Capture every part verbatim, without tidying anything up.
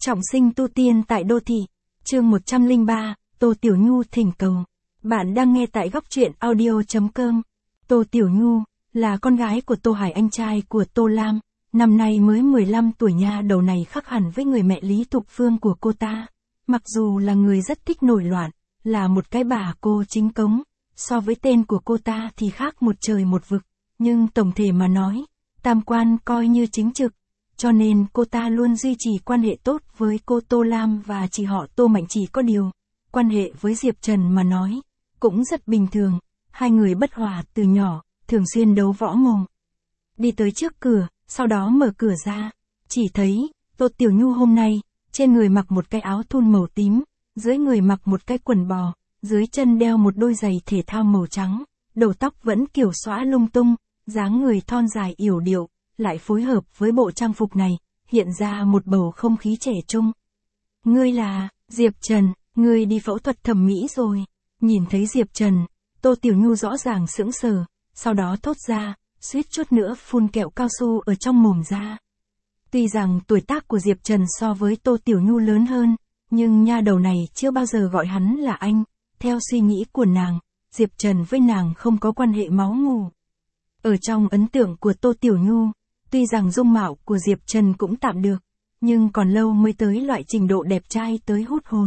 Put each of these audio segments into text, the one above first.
Trọng sinh tu tiên tại đô thị. Chương một trăm lẻ ba, Tô Tiểu Nhu thỉnh cầu. Bạn đang nghe tại góc truyện audio chấm com. Tô Tiểu Nhu là con gái của Tô Hải, anh trai của Tô Lam, năm nay mới mười lăm tuổi nha. Đầu này khác hẳn với người mẹ Lý Thục Phương của cô ta. Mặc dù là người rất thích nổi loạn, là một cái bà cô chính cống, so với tên của cô ta thì khác một trời một vực, nhưng tổng thể mà nói, tam quan coi như chính trực. Cho nên cô ta luôn duy trì quan hệ tốt với cô Tô Lam và chị họ Tô Mạnh. Chỉ có điều, quan hệ với Diệp Trần mà nói, cũng rất bình thường, hai người bất hòa từ nhỏ, thường xuyên đấu võ mồm. Đi tới trước cửa, sau đó mở cửa ra, chỉ thấy, Tô Tiểu Nhu hôm nay, trên người mặc một cái áo thun màu tím, dưới người mặc một cái quần bò, dưới chân đeo một đôi giày thể thao màu trắng, đầu tóc vẫn kiểu xõa lung tung, dáng người thon dài yểu điệu, lại phối hợp với bộ trang phục này, hiện ra một bầu không khí trẻ trung. Ngươi là, Diệp Trần, ngươi đi phẫu thuật thẩm mỹ rồi. Nhìn thấy Diệp Trần, Tô Tiểu Nhu rõ ràng sững sờ, sau đó thốt ra, suýt chút nữa phun kẹo cao su ở trong mồm ra. Tuy rằng tuổi tác của Diệp Trần so với Tô Tiểu Nhu lớn hơn, nhưng nha đầu này chưa bao giờ gọi hắn là anh. Theo suy nghĩ của nàng, Diệp Trần với nàng không có quan hệ máu mủ. Ở trong ấn tượng của Tô Tiểu Nhu, tuy rằng dung mạo của Diệp Trần cũng tạm được, nhưng còn lâu mới tới loại trình độ đẹp trai tới hút hồn.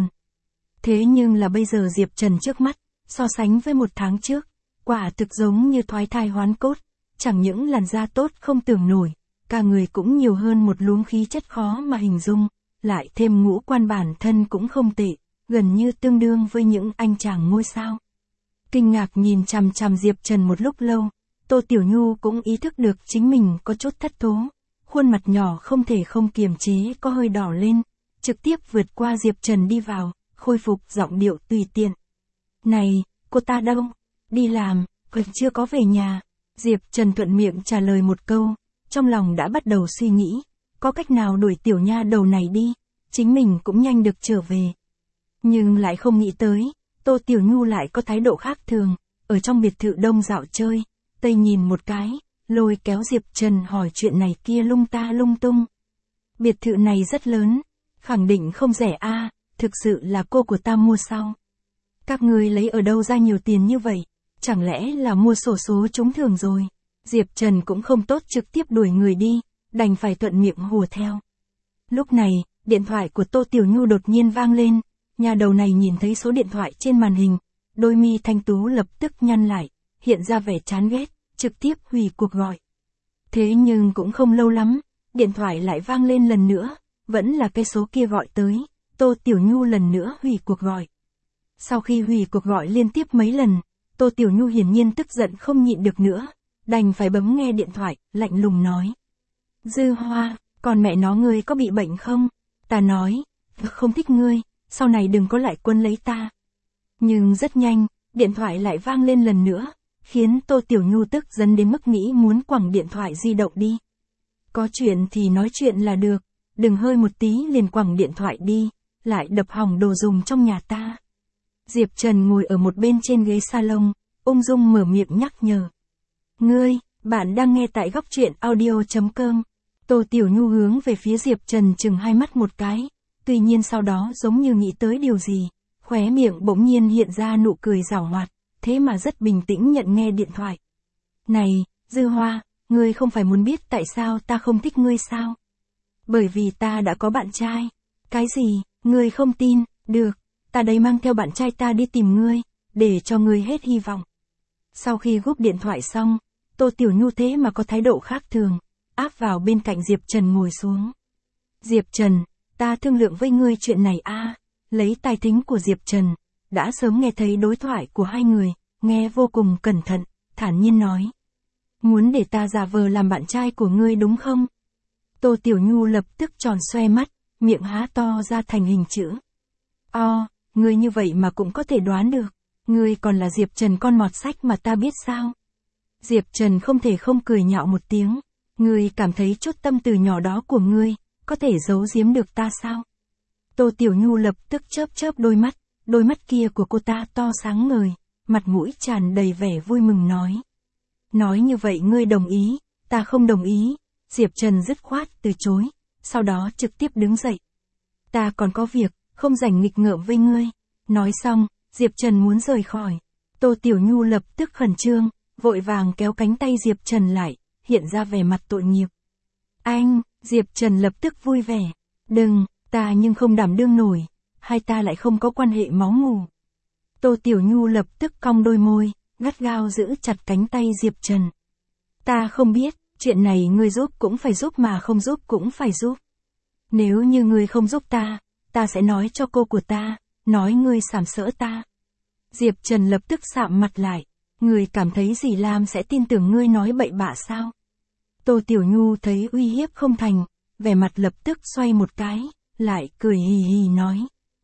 Thế nhưng là bây giờ Diệp Trần trước mắt, so sánh với một tháng trước, quả thực giống như thoái thai hoán cốt, chẳng những làn da tốt không tưởng nổi, cả người cũng nhiều hơn một luống khí chất khó mà hình dung, lại thêm ngũ quan bản thân cũng không tệ, gần như tương đương với những anh chàng ngôi sao. Kinh ngạc nhìn chằm chằm Diệp Trần một lúc lâu, Tô Tiểu Nhu cũng ý thức được chính mình có chút thất thố, khuôn mặt nhỏ không thể không kiềm chế có hơi đỏ lên, trực tiếp vượt qua Diệp Trần đi vào, khôi phục giọng điệu tùy tiện. Này, cô ta đâu? Đi làm, còn chưa có về nhà. Diệp Trần thuận miệng trả lời một câu, trong lòng đã bắt đầu suy nghĩ, có cách nào đuổi tiểu nha đầu này đi, chính mình cũng nhanh được trở về. Nhưng lại không nghĩ tới, Tô Tiểu Nhu lại có thái độ khác thường, ở trong biệt thự đông dạo chơi. Tây nhìn một cái, lôi kéo Diệp Trần hỏi chuyện này kia lung ta lung tung. Biệt thự này rất lớn, khẳng định không rẻ a, thực sự là cô của ta mua sao? Các ngươi lấy ở đâu ra nhiều tiền như vậy, chẳng lẽ là mua xổ số trúng thưởng rồi? Diệp Trần cũng không tốt trực tiếp đuổi người đi, đành phải thuận miệng hùa theo. Lúc này, điện thoại của Tô Tiểu Nhu đột nhiên vang lên, nhà đầu này nhìn thấy số điện thoại trên màn hình, đôi mi thanh tú lập tức nhăn lại, hiện ra vẻ chán ghét, trực tiếp hủy cuộc gọi. Thế nhưng cũng không lâu lắm, điện thoại lại vang lên lần nữa, vẫn là cái số kia gọi tới, Tô Tiểu Nhu lần nữa hủy cuộc gọi. Sau khi hủy cuộc gọi liên tiếp mấy lần, Tô Tiểu Nhu hiển nhiên tức giận không nhịn được nữa, đành phải bấm nghe điện thoại, lạnh lùng nói. Dư Hoa, còn mẹ nó ngươi có bị bệnh không? Ta nói, không thích ngươi, sau này đừng có lại quân lấy ta. Nhưng rất nhanh, điện thoại lại vang lên lần nữa, khiến Tô Tiểu Nhu tức giận đến mức nghĩ muốn quẳng điện thoại di động đi. Có chuyện thì nói chuyện là được, đừng hơi một tí liền quẳng điện thoại đi, lại đập hỏng đồ dùng trong nhà ta. Diệp Trần ngồi ở một bên trên ghế salon, ung dung mở miệng nhắc nhở. Ngươi, bạn đang nghe tại góc truyện audio chấm com. Tô Tiểu Nhu hướng về phía Diệp Trần chừng hai mắt một cái, tuy nhiên sau đó giống như nghĩ tới điều gì, khóe miệng bỗng nhiên hiện ra nụ cười giảo hoạt, thế mà rất bình tĩnh nhận nghe điện thoại. Này, Dư Hoa, ngươi không phải muốn biết tại sao ta không thích ngươi sao? Bởi vì ta đã có bạn trai. Cái gì, ngươi không tin, được, ta đây mang theo bạn trai ta đi tìm ngươi, để cho ngươi hết hy vọng. Sau khi gúp điện thoại xong, Tô Tiểu Nhu thế mà có thái độ khác thường, áp vào bên cạnh Diệp Trần ngồi xuống. Diệp Trần, ta thương lượng với ngươi chuyện này a. Lấy tai thính của Diệp Trần, đã sớm nghe thấy đối thoại của hai người, nghe vô cùng cẩn thận, thản nhiên nói. Muốn để ta giả vờ làm bạn trai của ngươi đúng không? Tô Tiểu Nhu lập tức tròn xoe mắt, miệng há to ra thành hình chữ. O, ngươi như vậy mà cũng có thể đoán được, ngươi còn là Diệp Trần con mọt sách mà ta biết sao? Diệp Trần không thể không cười nhạo một tiếng, ngươi cảm thấy chút tâm từ nhỏ đó của ngươi, có thể giấu giếm được ta sao? Tô Tiểu Nhu lập tức chớp chớp đôi mắt, đôi mắt kia của cô ta to sáng ngời, mặt mũi tràn đầy vẻ vui mừng nói. Nói như vậy ngươi đồng ý, ta không đồng ý. Diệp Trần dứt khoát từ chối, sau đó trực tiếp đứng dậy. Ta còn có việc, không rảnh nghịch ngợm với ngươi. Nói xong, Diệp Trần muốn rời khỏi. Tô Tiểu Nhu lập tức khẩn trương, vội vàng kéo cánh tay Diệp Trần lại, hiện ra vẻ mặt tội nghiệp. Anh, Diệp Trần lập tức vui vẻ. Đừng, ta nhưng không đảm đương nổi, hai ta lại không có quan hệ máu mủ. Tô Tiểu Nhu lập tức cong đôi môi, gắt gao giữ chặt cánh tay Diệp Trần. Ta không biết, chuyện này ngươi giúp cũng phải giúp mà không giúp cũng phải giúp. Nếu như ngươi không giúp ta, ta sẽ nói cho cô của ta, nói ngươi sàm sỡ ta. Diệp Trần lập tức sạm mặt lại. Ngươi cảm thấy dì Lam sẽ tin tưởng ngươi nói bậy bạ sao? Tô Tiểu Nhu thấy uy hiếp không thành, vẻ mặt lập tức xoay một cái, lại cười hì hì nói.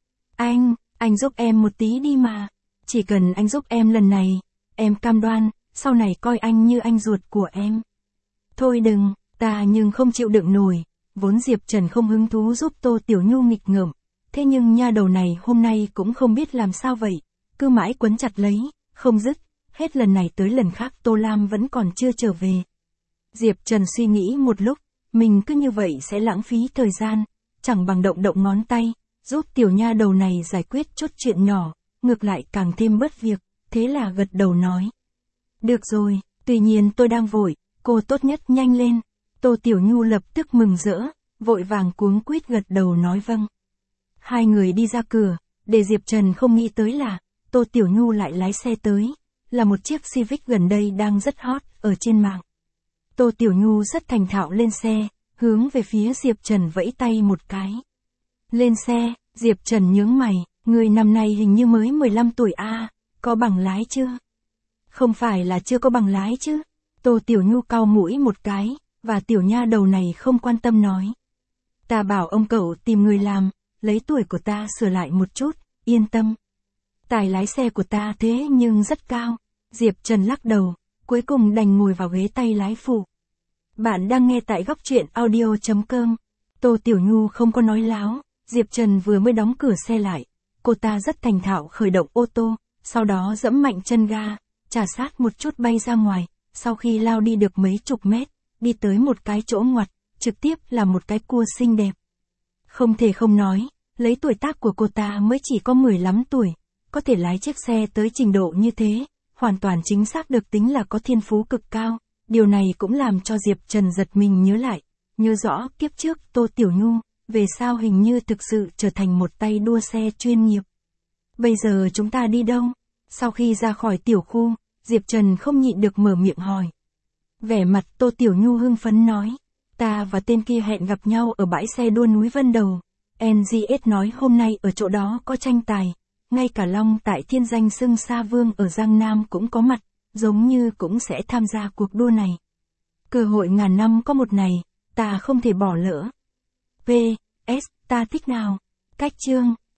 Anh, anh giúp em một tí đi mà. Chỉ cần anh giúp em lần này, em cam đoan, sau này coi anh như anh ruột của em. Thôi đừng, ta nhưng không chịu đựng nổi. Vốn Diệp Trần không hứng thú giúp Tô Tiểu Nhu nghịch ngợm. Thế nhưng nha đầu này hôm nay cũng không biết làm sao vậy. Cứ mãi quấn chặt lấy, không dứt. Hết lần này tới lần khác Tô Lam vẫn còn chưa trở về. Diệp Trần suy nghĩ một lúc, mình cứ như vậy sẽ lãng phí thời gian, chẳng bằng động động ngón tay, giúp tiểu nha đầu này giải quyết chút chuyện nhỏ, ngược lại càng thêm bớt việc, thế là gật đầu nói. Được rồi, tuy nhiên tôi đang vội, cô tốt nhất nhanh lên. Tô Tiểu Nhu lập tức mừng rỡ, vội vàng cuống quýt gật đầu nói vâng. Hai người đi ra cửa, để Diệp Trần không nghĩ tới là, Tô Tiểu Nhu lại lái xe tới, là một chiếc Civic gần đây đang rất hot ở trên mạng. Tô Tiểu Nhu rất thành thạo lên xe, hướng về phía Diệp Trần vẫy tay một cái. Lên xe, Diệp Trần nhướng mày, người năm nay hình như mới mười lăm tuổi a, à, có bằng lái chưa? Không phải là chưa có bằng lái chứ? Tô Tiểu Nhu cau mũi một cái, và tiểu nha đầu này không quan tâm nói. Ta bảo ông cậu tìm người làm, lấy tuổi của ta sửa lại một chút, yên tâm. Tài lái xe của ta thế nhưng rất cao. Diệp Trần lắc đầu, cuối cùng đành ngồi vào ghế tay lái phụ. Bạn đang nghe tại góc truyện audio chấm com. Tô Tiểu Nhu không có nói láo, Diệp Trần vừa mới đóng cửa xe lại. Cô ta rất thành thạo khởi động ô tô, sau đó giẫm mạnh chân ga, chà sát một chút bay ra ngoài, sau khi lao đi được mấy chục mét, đi tới một cái chỗ ngoặt, trực tiếp là một cái cua xinh đẹp. Không thể không nói, lấy tuổi tác của cô ta mới chỉ có mười lăm tuổi, có thể lái chiếc xe tới trình độ như thế, hoàn toàn chính xác được tính là có thiên phú cực cao. Điều này cũng làm cho Diệp Trần giật mình nhớ lại, nhớ rõ kiếp trước Tô Tiểu Nhu, về sao hình như thực sự trở thành một tay đua xe chuyên nghiệp. Bây giờ chúng ta đi đâu? Sau khi ra khỏi tiểu khu, Diệp Trần không nhịn được mở miệng hỏi. Vẻ mặt Tô Tiểu Nhu hưng phấn nói, ta và tên kia hẹn gặp nhau ở bãi xe đua núi Vân Đầu. en giê ét nói hôm nay ở chỗ đó có tranh tài, ngay cả Long tại thiên danh xưng Sa Vương ở Giang Nam cũng có mặt, giống như cũng sẽ tham gia cuộc đua này. Cơ hội ngàn năm có một này, ta không thể bỏ lỡ. pê ét, ta thích nào. Cách chương,